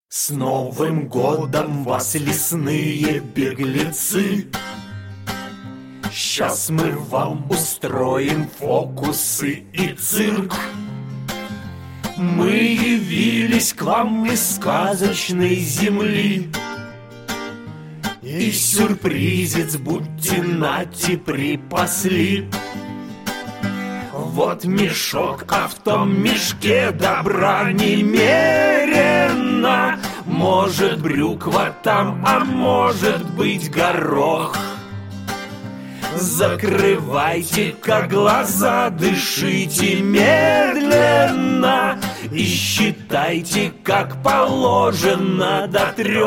С Новым годом вас, лесные беглецы! Сейчас мы вам устроим фокусы и цирк. Мы явились к вам из сказочной земли, и сюрпризец будьте нате припасли. Вот мешок, а в том мешке добра немерено. Может, брюква там, а может быть, горох. Закрывайте-ка глаза, дышите медленно и считайте, как положено, до 3.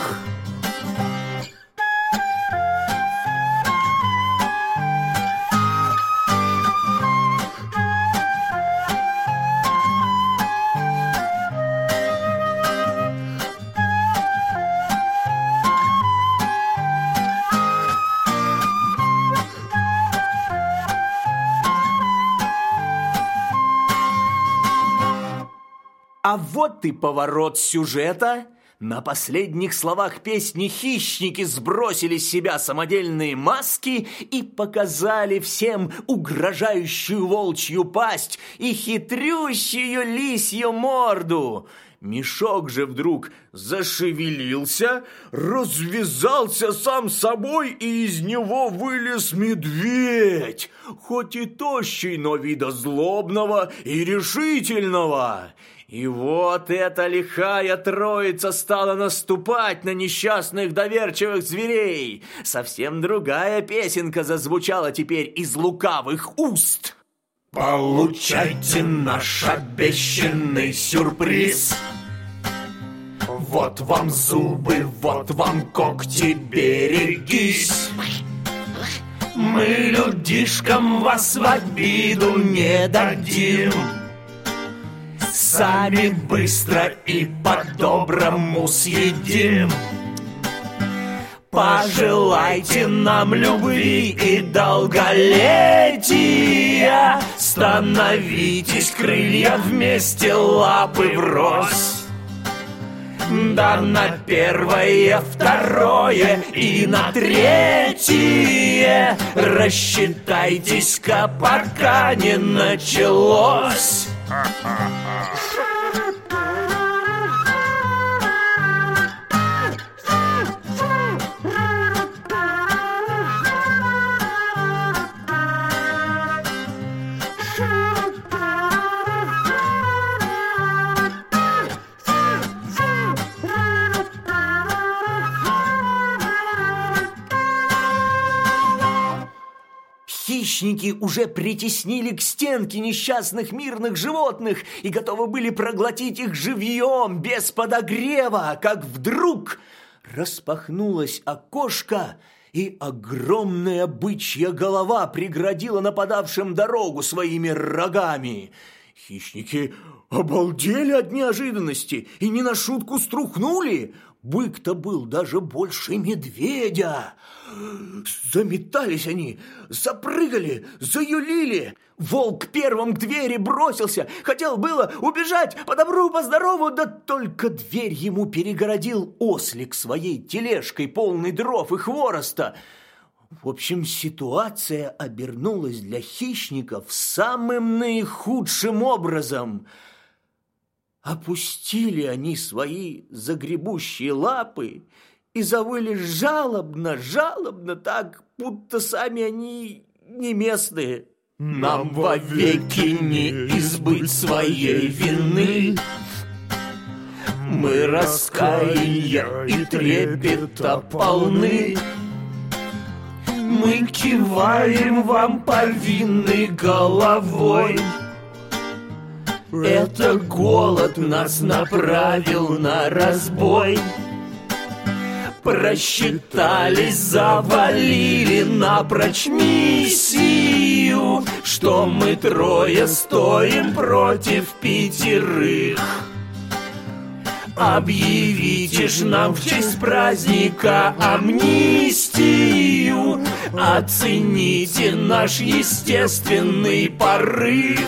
А вот и поворот сюжета. На последних словах песни хищники сбросили с себя самодельные маски и показали всем угрожающую волчью пасть и хитрющую лисью морду. Мешок же вдруг зашевелился, развязался сам собой, и из него вылез медведь, хоть и тощий, но вида злобного и решительного. И вот эта лихая троица стала наступать на несчастных доверчивых зверей. Совсем другая песенка зазвучала теперь из лукавых уст. Получайте наш обещанный сюрприз. Вот вам зубы, вот вам когти, берегись. Мы людишкам вас в обиду не дадим. Сами быстро и по-доброму съедим. Пожелайте нам любви и долголетия. Становитесь крылья вместе, лапы врозь. Да на 1, 2 и на 3 рассчитайтесь-ка, пока не началось. Хищники уже притеснили к стенке несчастных мирных животных и готовы были проглотить их живьем, без подогрева, как вдруг распахнулось окошко, и огромная бычья голова преградила нападавшим дорогу своими рогами. Хищники обалдели от неожиданности и не на шутку струхнули. Бык-то был даже больше медведя. Заметались они, запрыгали, заюлили. Волк первым к двери бросился, хотел было убежать по добру, по здорову, да только дверь ему перегородил ослик своей тележкой, полной дров и хвороста. В общем, ситуация обернулась для хищников самым наихудшим образом. Опустили они свои загребущие лапы и завыли жалобно, жалобно, так, будто сами они не местные. Нам вовеки не избыть своей вины. Мы раскаяния и трепета полны. Мы киваем вам повинной головой. Это голод нас направил на разбой. Просчитались, завалили напрочь миссию, что мы 3 стоим против 5. Объявите ж нам в честь праздника амнистию. Оцените наш естественный порыв.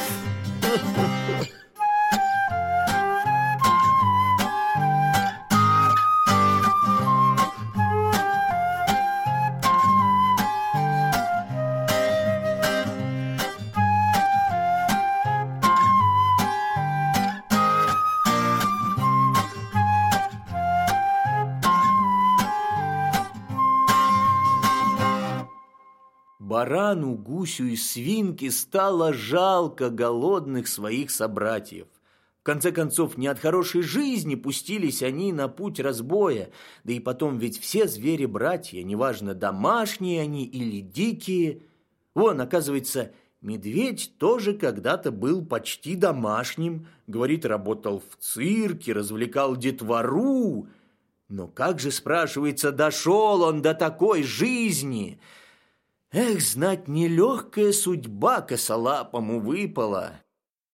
варану, гусю и свинке стало жалко голодных своих собратьев. В конце концов, не от хорошей жизни пустились они на путь разбоя, да и потом ведь все звери-братья, неважно, домашние они или дикие. Вон, оказывается, медведь тоже когда-то был почти домашним, говорит, работал в цирке, развлекал детвору. Но как же, спрашивается, дошел он до такой жизни? Эх, знать, нелегкая судьба косолапому выпала.